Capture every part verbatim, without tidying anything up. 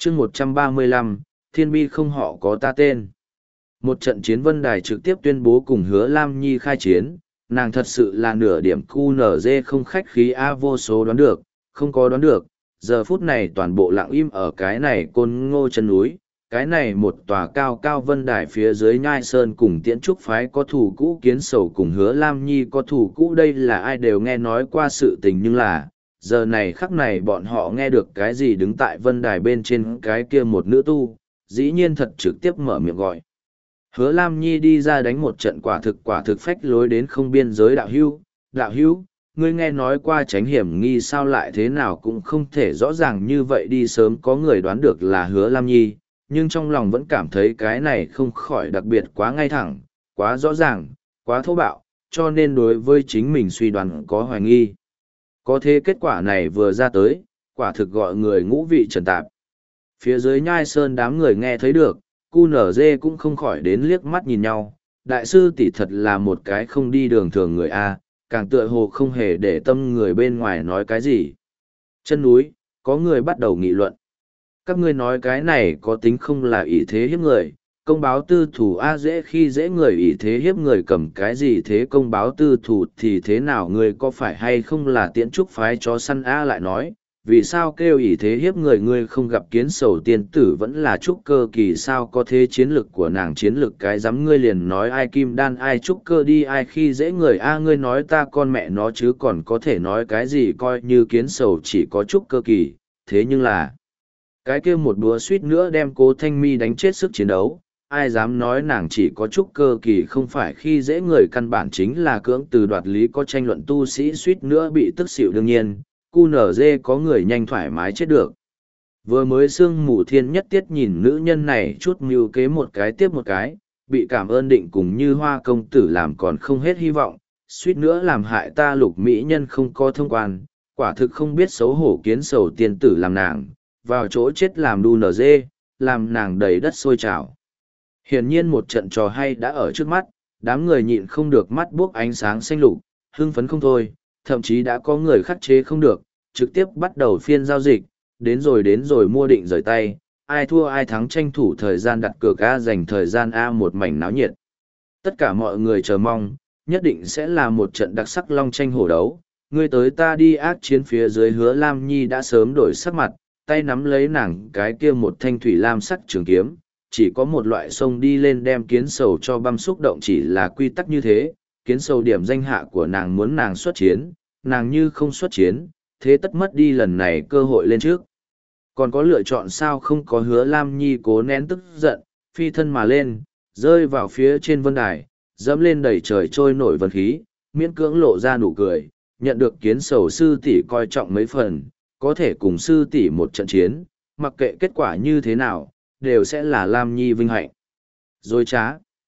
chương một trăm ba mươi lăm, thiên bi không họ có ta tên. Một trận chiến Vân Đài trực tiếp tuyên bố cùng Hứa Lam Nhi khai chiến, nàng thật sự là nửa điểm cu nở dê không khách khí A vô số đoán được, không có đoán được, giờ phút này toàn bộ lặng im ở cái này côn ngô chân núi, cái này một tòa cao cao Vân Đài phía dưới nhai sơn cùng tiễn trúc phái có thủ cũ kiến sầu cùng Hứa Lam Nhi có thủ cũ, đây là ai đều nghe nói qua sự tình, nhưng là giờ này khắc này bọn họ nghe được cái gì đứng tại Vân Đài bên trên cái kia một nữ tu, dĩ nhiên thật trực tiếp mở miệng gọi. Hứa Lam Nhi đi ra đánh một trận quả thực quả thực phách lối đến không biên giới. Đạo hữu, đạo hữu, ngươi nghe nói qua tránh hiểm nghi sao lại thế nào cũng không thể rõ ràng như vậy đi, sớm có người đoán được là Hứa Lam Nhi, nhưng trong lòng vẫn cảm thấy cái này không khỏi đặc biệt quá ngay thẳng, quá rõ ràng, quá thô bạo, cho nên đối với chính mình suy đoán có hoài nghi. Có thế kết quả này vừa ra tới, quả thực gọi người ngũ vị trần tạp. Phía dưới nhai sơn đám người nghe thấy được, cu nở dê cũng không khỏi đến liếc mắt nhìn nhau. Đại sư tỷ thật là một cái không đi đường thường người A, càng tựa hồ không hề để tâm người bên ngoài nói cái gì. Chân núi, có người bắt đầu nghị luận. Các ngươi nói cái này có tính không là ỷ thế hiếp người, công báo tư thủ A, dễ khi dễ người ỷ thế hiếp người, cầm cái gì thế công báo tư thủ thì thế nào, người có phải hay không là tiễn trúc phái chó săn A, lại nói, vì sao kêu ỷ thế hiếp người, ngươi không gặp kiến sầu tiên tử vẫn là trúc cơ kỳ sao, có thế chiến lực của nàng chiến lực cái dám, ngươi liền nói ai kim đan ai trúc cơ đi, ai khi dễ người A, ngươi nói ta con mẹ nó chứ còn có thể nói cái gì, coi như kiến sầu chỉ có trúc cơ kỳ, thế nhưng là cái kia một đúa suýt nữa đem Cố Thanh Mi đánh chết sức chiến đấu, ai dám nói nàng chỉ có trúc cơ kỳ, không phải khi dễ người, căn bản chính là cưỡng từ đoạt lý, có tranh luận tu sĩ suýt nữa bị tức xỉu. Đương nhiên cu nở dê có người nhanh thoải mái chết được. Vừa mới sương mù thiên nhất tiết nhìn nữ nhân này chút mưu kế một cái tiếp một cái, bị cảm ơn định cùng như hoa công tử làm còn không hết hy vọng, suýt nữa làm hại ta lục mỹ nhân không có thông quan, quả thực không biết xấu hổ, kiến sầu tiên tử làm nàng vào chỗ chết làm đu nở dê, làm nàng đầy đất sôi trào. Hiển nhiên một trận trò hay đã ở trước mắt, đám người nhịn không được mắt buốc ánh sáng xanh lục, hưng phấn không thôi, thậm chí đã có người khắc chế không được, trực tiếp bắt đầu phiên giao dịch, đến rồi đến rồi mua định rời tay, ai thua ai thắng tranh thủ thời gian đặt cược A, dành thời gian A, một mảnh náo nhiệt. Tất cả mọi người chờ mong, nhất định sẽ là một trận đặc sắc long tranh hổ đấu, người tới ta đi ác chiến phía dưới. Hứa Lam Nhi đã sớm đổi sắc mặt, tay nắm lấy nàng cái kia một thanh thủy lam sắc trường kiếm, chỉ có một loại sông đi lên đem kiến sầu cho băm xúc động, chỉ là quy tắc như thế, kiến sầu điểm danh hạ của nàng muốn nàng xuất chiến, nàng như không xuất chiến, thế tất mất đi lần này cơ hội lên trước. Còn có lựa chọn sao không có. Hứa Lam Nhi cố nén tức giận, phi thân mà lên, rơi vào phía trên vân đài, dẫm lên đầy trời trôi nổi vân khí, miễn cưỡng lộ ra nụ cười, nhận được kiến sầu sư tỷ coi trọng mấy phần, có thể cùng sư tỷ một trận chiến, mặc kệ kết quả như thế nào, đều sẽ là Lam Nhi vinh hạnh. Dối trá,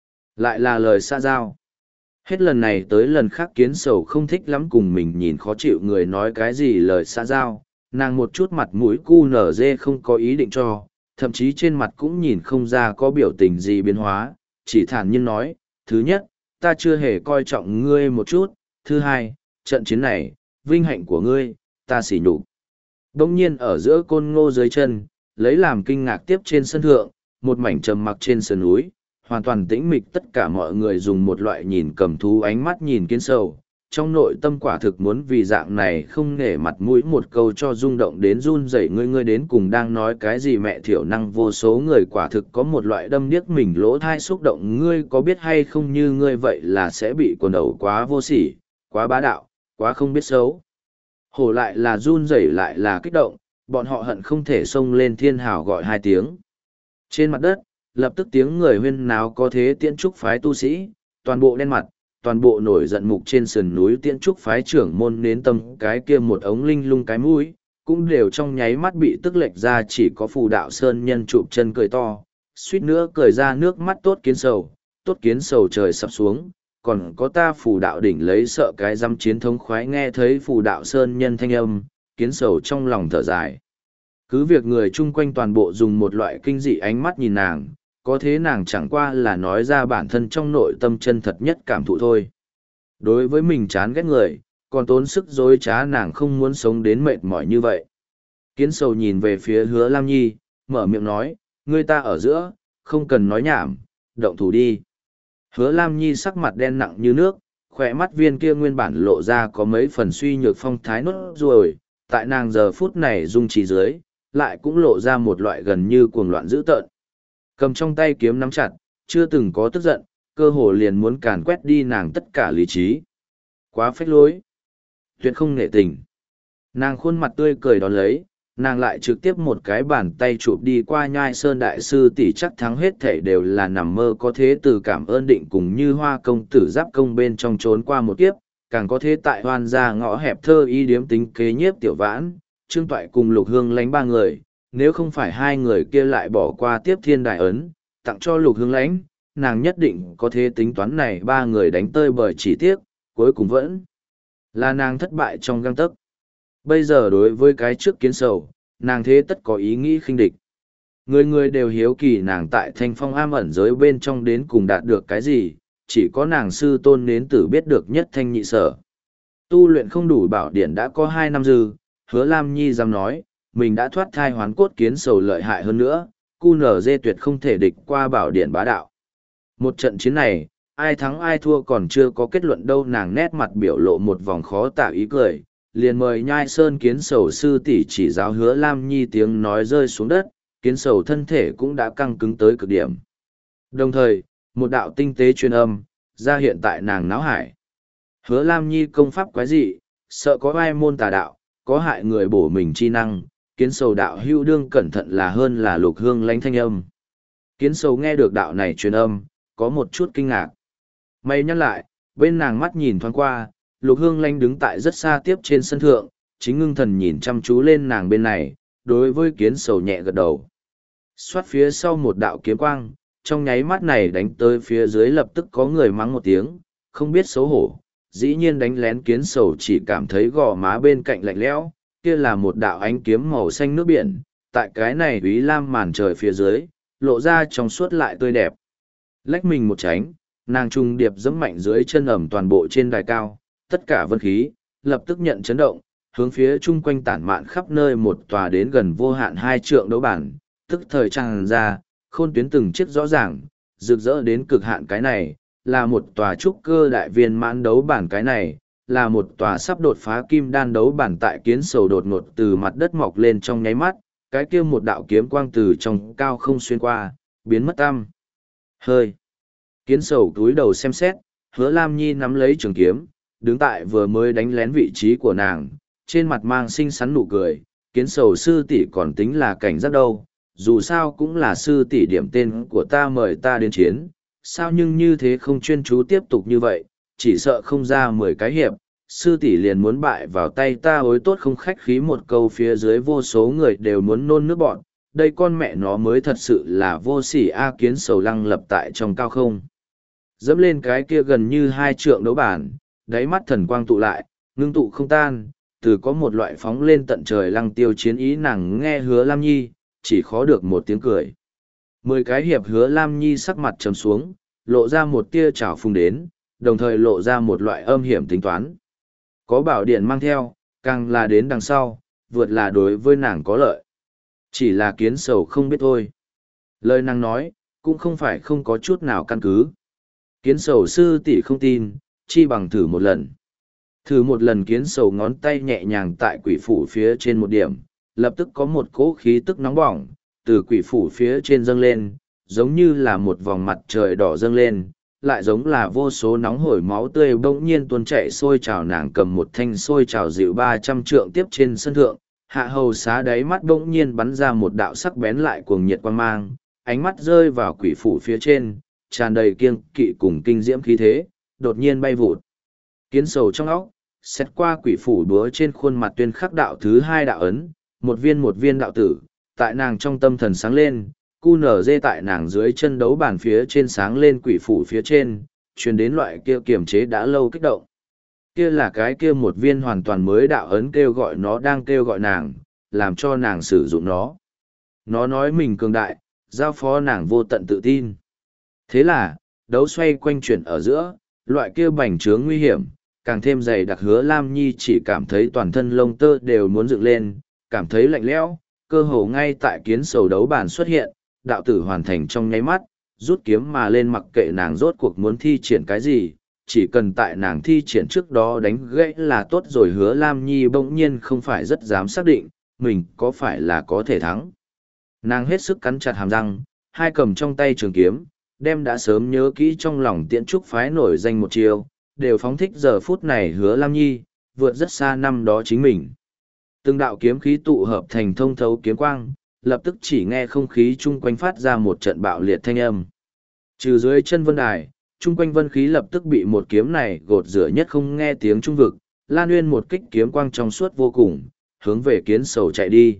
lại là lời xa giao. Hết lần này tới lần khác kiến sầu không thích lắm cùng mình nhìn khó chịu người nói cái gì lời xa giao, nàng một chút mặt mũi cu nở dê không có ý định cho, thậm chí trên mặt cũng nhìn không ra có biểu tình gì biến hóa, chỉ thản nhiên nói, thứ nhất, ta chưa hề coi trọng ngươi một chút, thứ hai, trận chiến này, vinh hạnh của ngươi, ta sỉ nhục. Đông nhiên ở giữa côn ngô dưới chân, lấy làm kinh ngạc tiếp trên sân thượng, một mảnh trầm mặc trên sườn núi, hoàn toàn tĩnh mịch, tất cả mọi người dùng một loại nhìn cầm thú ánh mắt nhìn kiến sầu, trong nội tâm quả thực muốn vì dạng này không nể mặt mũi một câu cho rung động đến run rẩy. Ngươi ngươi đến cùng đang nói cái gì, mẹ thiểu năng, vô số người quả thực có một loại đâm điếc mình lỗ thai xúc động. Ngươi có biết hay không, như ngươi vậy là sẽ bị quần đầu quá vô sỉ, quá bá đạo, quá không biết xấu hổ, lại là run rẩy lại là kích động, bọn họ hận không thể xông lên thiên hào gọi hai tiếng. Trên mặt đất lập tức tiếng người huyên náo, có thế tiễn trúc phái tu sĩ, toàn bộ đen mặt, toàn bộ nổi giận mục trên sườn núi tiễn trúc phái trưởng môn nến tâm cái kia một ống linh lung cái mũi, cũng đều trong nháy mắt bị tức lệch ra, chỉ có phù đạo sơn nhân chụp chân cười to, suýt nữa cười ra nước mắt. Tốt kiến sầu, tốt kiến sầu, trời sập xuống, còn có ta phù đạo đỉnh lấy sợ cái dăm chiến thống khoái. Nghe thấy phù đạo sơn nhân thanh âm, kiến sầu trong lòng thở dài. Cứ việc người chung quanh toàn bộ dùng một loại kinh dị ánh mắt nhìn nàng, có thế nàng chẳng qua là nói ra bản thân trong nội tâm chân thật nhất cảm thụ thôi. Đối với mình chán ghét người, còn tốn sức dối trá, nàng không muốn sống đến mệt mỏi như vậy. Kiến sầu nhìn về phía Hứa Lam Nhi, mở miệng nói, ngươi ta ở giữa, không cần nói nhảm, động thủ đi. Hứa Lam Nhi sắc mặt đen nặng như nước, khỏe mắt viên kia nguyên bản lộ ra có mấy phần suy nhược phong thái nốt ruồi, tại nàng giờ phút này dung trí dưới, lại cũng lộ ra một loại gần như cuồng loạn dữ tợn. Cầm trong tay kiếm nắm chặt, chưa từng có tức giận, cơ hồ liền muốn càn quét đi nàng tất cả lý trí. Quá phách lối, tuyệt không nể tình. Nàng khuôn mặt tươi cười đón lấy, nàng lại trực tiếp một cái bàn tay chụp đi qua Nhai Sơn đại sư tỷ chắc thắng hết thể đều là nằm mơ, có thế từ cảm ơn định cùng như hoa công tử giáp công bên trong trốn qua một kiếp, càng có thế tại hoan gia ngõ hẹp thơ y điếm tính kế nhiếp tiểu vãn, Trương Toại cùng Lục Hương Lánh ba người, nếu không phải hai người kia lại bỏ qua tiếp thiên đại ấn, tặng cho Lục Hương Lánh, nàng nhất định có thế tính toán này ba người đánh tơi bởi chỉ tiếc, cuối cùng vẫn là nàng thất bại trong găng tấc. Bây giờ đối với cái trước kiến sầu, nàng thế tất có ý nghĩ khinh địch. Người người đều hiếu kỳ nàng tại thanh phong am ẩn giới bên trong đến cùng đạt được cái gì, chỉ có nàng sư tôn nến tử biết được nhất thanh nhị sở. Tu luyện không đủ bảo điển đã có hai năm dư, Hứa Lam Nhi dám nói, mình đã thoát thai hoán cốt kiến sầu lợi hại hơn nữa, cu nở dê tuyệt không thể địch qua bảo điển bá đạo. Một trận chiến này, ai thắng ai thua còn chưa có kết luận đâu, nàng nét mặt biểu lộ một vòng khó tả ý cười, liền mời Nhai Sơn kiến sầu sư tỷ chỉ giáo Hứa Lam Nhi, tiếng nói rơi xuống đất, kiến sầu thân thể cũng đã căng cứng tới cực điểm. Đồng thời, một đạo tinh tế truyền âm, ra hiện tại nàng náo hải. Hứa Lam Nhi công pháp quái dị, sợ có ai môn tà đạo, có hại người bổ mình chi năng, kiến sầu đạo hưu đương cẩn thận là hơn là Lục Hương Lánh thanh âm. Kiến sầu nghe được đạo này truyền âm, có một chút kinh ngạc. Mày nhắc lại, bên nàng mắt nhìn thoáng qua, Lục Hương Lánh đứng tại rất xa tiếp trên sân thượng, chính ngưng thần nhìn chăm chú lên nàng bên này, đối với kiến sầu nhẹ gật đầu. Xoát phía sau một đạo kiếm quang, trong nháy mắt này đánh tới phía dưới lập tức có người mắng một tiếng, không biết xấu hổ, dĩ nhiên đánh lén kiến sầu chỉ cảm thấy gò má bên cạnh lạnh lẽo, kia là một đạo ánh kiếm màu xanh nước biển, tại cái này úy lam màn trời phía dưới, lộ ra trong suốt lại tươi đẹp. Lách mình một tránh, nàng trung điệp giẫm mạnh dưới chân ẩm toàn bộ trên đài cao, tất cả vân khí, lập tức nhận chấn động, hướng phía chung quanh tản mạn khắp nơi một tòa đến gần vô hạn hai trượng đấu bản, tức thời tràn ra, khôn tuyến từng chiếc rõ ràng, rực rỡ đến cực hạn. Cái này, là một tòa trúc cơ đại viên mãn đấu bản, cái này, là một tòa sắp đột phá kim đan đấu bản. Tại kiến sầu đột ngột từ mặt đất mọc lên trong nháy mắt, cái kia một đạo kiếm quang từ trong cao không xuyên qua, biến mất tăm hơi. Kiến sầu túi đầu xem xét, Hứa Lam Nhi nắm lấy trường kiếm, đứng tại vừa mới đánh lén vị trí của nàng, trên mặt mang xinh xắn nụ cười. Kiến sầu sư tỷ còn tính là cảnh giác đâu, dù sao cũng là sư tỷ điểm tên của ta mời ta đến chiến, sao nhưng như thế không chuyên chú tiếp tục như vậy, chỉ sợ không ra mười cái hiệp, sư tỷ liền muốn bại vào tay ta. Hối tốt không khách khí một câu phía dưới vô số người đều muốn nôn nước bọn, đây con mẹ nó mới thật sự là vô sỉ a. Kiến sầu lăng lập tại trong cao không, dẫm lên cái kia gần như hai trượng đấu bản, đáy mắt thần quang tụ lại, ngưng tụ không tan, từ có một loại phóng lên tận trời lăng tiêu chiến ý. Nàng nghe Hứa Lam Nhi, chỉ khó được một tiếng cười. Mười cái hiệp, Hứa Lam Nhi sắc mặt trầm xuống, lộ ra một tia trào phung đến, đồng thời lộ ra một loại âm hiểm tính toán. Có bảo điện mang theo, càng là đến đằng sau, vượt là đối với nàng có lợi. Chỉ là kiến sầu không biết thôi. Lời nàng nói, cũng không phải không có chút nào căn cứ. Kiến sầu sư tỷ không tin, chi bằng thử một lần. Thử một lần. Kiến sầu ngón tay nhẹ nhàng tại quỷ phủ phía trên một điểm, lập tức có một cỗ khí tức nóng bỏng, từ quỷ phủ phía trên dâng lên, giống như là một vòng mặt trời đỏ dâng lên, lại giống là vô số nóng hổi máu tươi bỗng nhiên tuôn chảy sôi trào. Nàng cầm một thanh sôi trào dịu ba trăm trượng tiếp trên sân thượng, hạ hầu xá đáy mắt bỗng nhiên bắn ra một đạo sắc bén lại cuồng nhiệt quang mang, ánh mắt rơi vào quỷ phủ phía trên, tràn đầy kiêng kỵ cùng kinh diễm khí thế, đột nhiên bay vụt. Kiến sầu trong óc, xét qua quỷ phủ búa trên khuôn mặt tuyên khắc đạo thứ hai đạo ấn, một viên một viên đạo tử, tại nàng trong tâm thần sáng lên, cu nở dê tại nàng dưới chân đấu bàn phía trên sáng lên. Quỷ phủ phía trên, truyền đến loại kia kiềm chế đã lâu kích động. Kia là cái kia một viên hoàn toàn mới đạo ấn kêu gọi nó, đang kêu gọi nàng, làm cho nàng sử dụng nó. Nó nói mình cường đại, giao phó nàng vô tận tự tin. Thế là, đấu xoay quanh chuyển ở giữa, loại kia bành trướng nguy hiểm, càng thêm dày đặc. Hứa Lam Nhi chỉ cảm thấy toàn thân lông tơ đều muốn dựng lên, cảm thấy lạnh lẽo, cơ hồ ngay tại kiến sầu đấu bản xuất hiện, đạo tử hoàn thành trong nháy mắt, rút kiếm mà lên mặc kệ nàng rốt cuộc muốn thi triển cái gì, chỉ cần tại nàng thi triển trước đó đánh gãy là tốt rồi. Hứa Lam Nhi bỗng nhiên không phải rất dám xác định, mình có phải là có thể thắng. Nàng hết sức cắn chặt hàm răng, hai cầm trong tay trường kiếm, đem đã sớm nhớ kỹ trong lòng Tiễn Trúc phái nổi danh một chiều, đều phóng thích giờ phút này Hứa Lam Nhi, vượt rất xa năm đó chính mình. Từng đạo kiếm khí tụ hợp thành thông thấu kiếm quang, lập tức chỉ nghe không khí chung quanh phát ra một trận bạo liệt thanh âm. Trừ dưới chân vân đài, chung quanh vân khí lập tức bị một kiếm này gột rửa nhất không nghe tiếng trung vực, Lan Uyên một kích kiếm quang trong suốt vô cùng, hướng về kiến sầu chạy đi.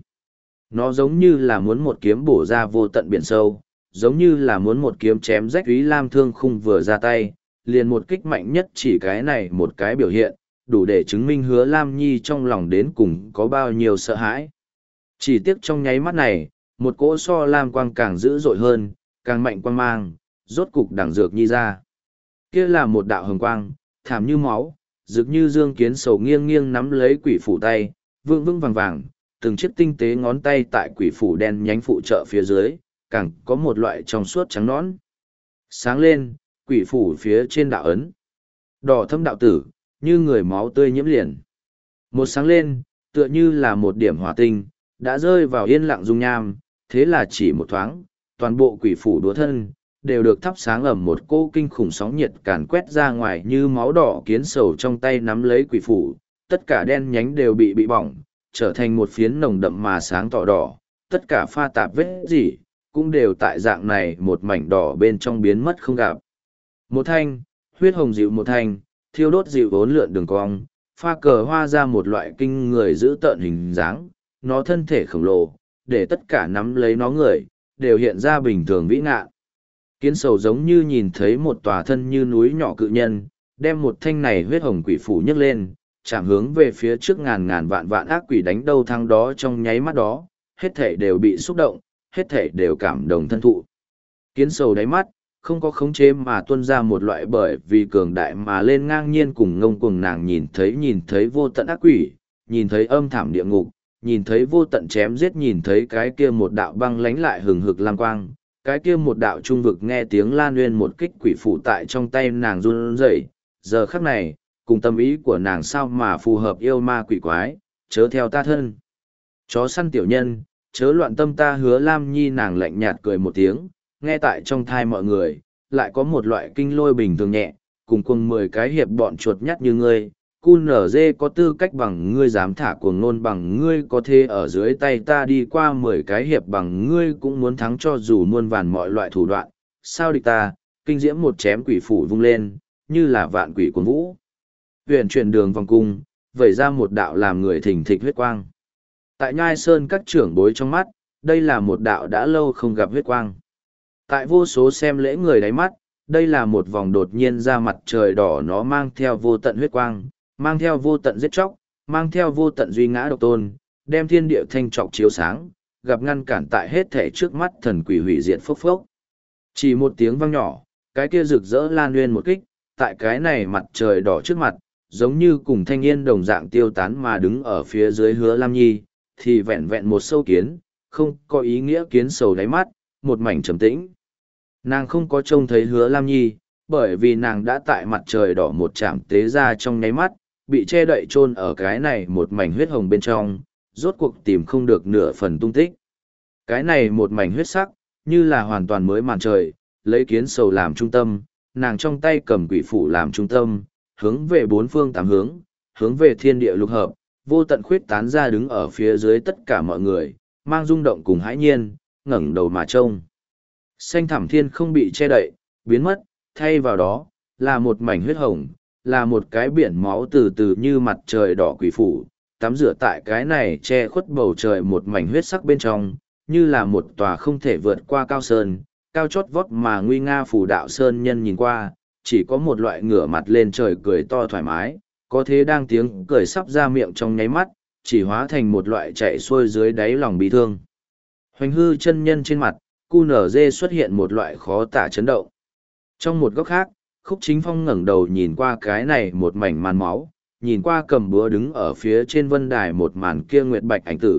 Nó giống như là muốn một kiếm bổ ra vô tận biển sâu, giống như là muốn một kiếm chém rách Úy Lam thương khung vừa ra tay, liền một kích mạnh nhất chỉ cái này một cái biểu hiện, đủ để chứng minh Hứa Lam Nhi trong lòng đến cùng có bao nhiêu sợ hãi. Chỉ tiếc trong nháy mắt này, một cỗ so lam quang càng dữ dội hơn, càng mạnh quang mang, rốt cục đằng dược nhi ra. Kia là một đạo hồng quang, thảm như máu, rực như dương kiến sầu nghiêng nghiêng nắm lấy quỷ phủ tay, vương vương vàng vàng, từng chiếc tinh tế ngón tay tại quỷ phủ đen nhánh phụ trợ phía dưới, càng có một loại trong suốt trắng nõn. Sáng lên, quỷ phủ phía trên đạo ấn. Đỏ thâm đạo tử, như người máu tươi nhiễm liền. Một sáng lên, tựa như là một điểm hỏa tinh, đã rơi vào yên lặng dung nham, thế là chỉ một thoáng, toàn bộ quỷ phủ đúa thân, đều được thắp sáng ẩm một cô kinh khủng sóng nhiệt càn quét ra ngoài như máu đỏ kiến sầu trong tay nắm lấy quỷ phủ, tất cả đen nhánh đều bị bị bỏng, trở thành một phiến nồng đậm mà sáng tỏ đỏ, tất cả pha tạp vết gì, cũng đều tại dạng này một mảnh đỏ bên trong biến mất không gặp. Một thanh, huyết hồng dịu một thanh, thiêu đốt dịu vốn lượn đường cong, pha cờ hoa ra một loại kinh người giữ tợn hình dáng, nó thân thể khổng lồ, để tất cả nắm lấy nó người, đều hiện ra bình thường vĩ ngạn. Kiến sầu giống như nhìn thấy một tòa thân như núi nhỏ cự nhân, đem một thanh này huyết hồng quỷ phủ nhấc lên, chạm hướng về phía trước ngàn ngàn vạn vạn ác quỷ đánh đâu thắng đó trong nháy mắt đó, hết thể đều bị xúc động, hết thể đều cảm động thân thụ. Kiến sầu đáy mắt, không có khống chế mà tuôn ra một loại bởi vì cường đại mà lên ngang nhiên cùng ngông cuồng nàng nhìn thấy nhìn thấy vô tận ác quỷ, nhìn thấy âm thảm địa ngục, nhìn thấy vô tận chém giết nhìn thấy cái kia một đạo băng lánh lại hừng hực lam quang, cái kia một đạo trung vực nghe tiếng Lan Uyên một kích quỷ phủ tại trong tay nàng run rẩy, giờ khắc này, cùng tâm ý của nàng sao mà phù hợp yêu ma quỷ quái, chớ theo ta thân. Chó săn tiểu nhân, chớ loạn tâm ta Hứa Lam Nhi nàng lạnh nhạt cười một tiếng, nghe tại trong thai mọi người, lại có một loại kinh lôi bình thường nhẹ, cùng cùng mười cái hiệp bọn chuột nhắt như ngươi, cu nở dê có tư cách bằng ngươi dám thả cuồng nôn bằng ngươi có thể ở dưới tay ta đi qua mười cái hiệp bằng ngươi cũng muốn thắng cho dù muôn vàn mọi loại thủ đoạn, sao địch ta, kinh diễm một chém quỷ phủ vung lên, như là vạn quỷ cuồng vũ. Huyền chuyển đường vòng cung, vẩy ra một đạo làm người thỉnh thịch huyết quang. Tại Nhai Sơn các trưởng bối trong mắt, đây là một đạo đã lâu không gặp huyết quang. Tại vô số xem lễ người đáy mắt, đây là một vòng đột nhiên ra mặt trời đỏ nó mang theo vô tận huyết quang, mang theo vô tận giết chóc, mang theo vô tận duy ngã độc tôn, đem thiên địa thanh trọc chiếu sáng, gặp ngăn cản tại hết thể trước mắt thần quỷ hủy diệt phốc phốc. Chỉ một tiếng vang nhỏ, cái kia rực rỡ Lan Uyên một kích, tại cái này mặt trời đỏ trước mặt, giống như cùng thanh niên đồng dạng tiêu tán mà đứng ở phía dưới Hứa Lam Nhi, thì vẹn vẹn một sâu kiến, không có ý nghĩa kiến sầu đáy mắt, một mảnh trầm tĩnh. Nàng không có trông thấy Hứa Lam Nhi, bởi vì nàng đã tại mặt trời đỏ một chạm tế ra trong nháy mắt, bị che đậy chôn ở cái này một mảnh huyết hồng bên trong, rốt cuộc tìm không được nửa phần tung tích. Cái này một mảnh huyết sắc, như là hoàn toàn mới màn trời, lấy kiến sầu làm trung tâm, nàng trong tay cầm quỷ phủ làm trung tâm, hướng về bốn phương tám hướng, hướng về thiên địa lục hợp, vô tận khuyết tán ra đứng ở phía dưới tất cả mọi người, mang rung động cùng hãi nhiên, ngẩng đầu mà trông. Xanh thẳm thiên không bị che đậy, biến mất, thay vào đó, là một mảnh huyết hồng, là một cái biển máu từ từ như mặt trời đỏ quỷ phủ, tắm rửa tại cái này che khuất bầu trời một mảnh huyết sắc bên trong, như là một tòa không thể vượt qua cao sơn, cao chót vót mà nguy nga phủ đạo sơn nhân nhìn qua, chỉ có một loại ngửa mặt lên trời cười to thoải mái, có thế đang tiếng cười sắp ra miệng trong nháy mắt, chỉ hóa thành một loại chạy xuôi dưới đáy lòng bị thương. Hoành hư chân nhân trên mặt, cu nở dê xuất hiện một loại khó tả chấn động. Trong một góc khác, Khúc Chính Phong ngẩng đầu nhìn qua cái này một mảnh màn máu, nhìn qua cầm búa đứng ở phía trên vân đài một màn kia nguyệt bạch ảnh tử,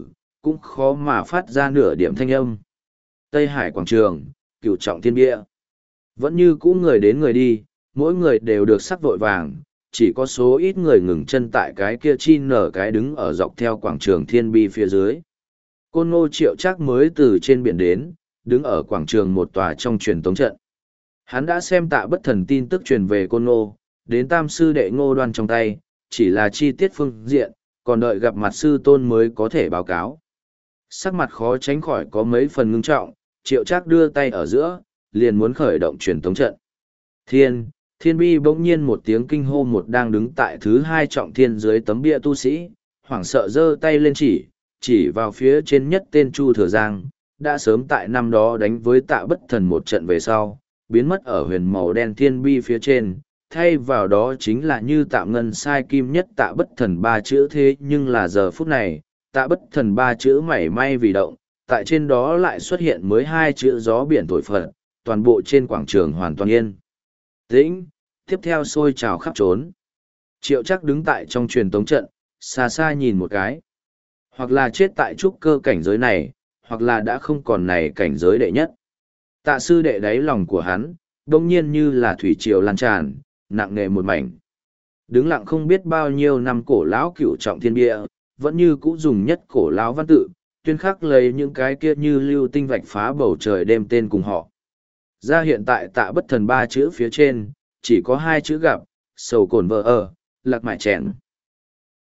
cũng khó mà phát ra nửa điểm thanh âm. Tây Hải quảng trường, cửu trọng thiên bia. Vẫn như cũ người đến người đi, mỗi người đều được sắc vội vàng, chỉ có số ít người ngừng chân tại cái kia chi nở cái đứng ở dọc theo quảng trường thiên bi phía dưới. Côn Ngô Triệu Trác mới từ trên biển đến, đứng ở quảng trường một tòa trong truyền tống trận. Hắn đã xem Tạ Bất Thần tin tức truyền về Côn Ngô, đến tam sư đệ Ngô Đoan trong tay, chỉ là chi tiết phương diện, còn đợi gặp mặt sư tôn mới có thể báo cáo. Sắc mặt khó tránh khỏi có mấy phần ngưng trọng, Triệu Trác đưa tay ở giữa, liền muốn khởi động truyền tống trận. Thiên, thiên bi bỗng nhiên một tiếng kinh hô, một đang đứng tại thứ hai trọng thiên dưới tấm bia tu sĩ, hoảng sợ giơ tay lên chỉ, chỉ vào phía trên nhất tên Chu Thừa Giang, đã sớm tại năm đó đánh với Tạ Bất Thần một trận về sau, biến mất ở huyền màu đen thiên bi phía trên, thay vào đó chính là như tạm ngân sai kim nhất Tạ Bất Thần ba chữ. Thế nhưng là giờ phút này, Tạ Bất Thần ba chữ mảy may vì động, tại trên đó lại xuất hiện mới hai chữ gió biển thổi phật, toàn bộ trên quảng trường hoàn toàn yên tĩnh, tiếp theo sôi trào khắp trốn. Triệu Trác đứng tại trong truyền tống trận, xa xa nhìn một cái. Hoặc là chết tại trúc cơ cảnh giới này, hoặc là đã không còn này cảnh giới đệ nhất. Tạ sư đệ đáy lòng của hắn, đông nhiên như là thủy triều lan tràn, nặng nề một mảnh. Đứng lặng không biết bao nhiêu năm cổ lão cửu trọng thiên bia, vẫn như cũ dùng nhất cổ lão văn tự, tuyên khắc lấy những cái kia như lưu tinh vạch phá bầu trời đêm tên cùng họ. Ra hiện tại Tạ Bất Thần ba chữ phía trên, chỉ có hai chữ gặp, sầu cồn vợ ở, lạc mại chèn.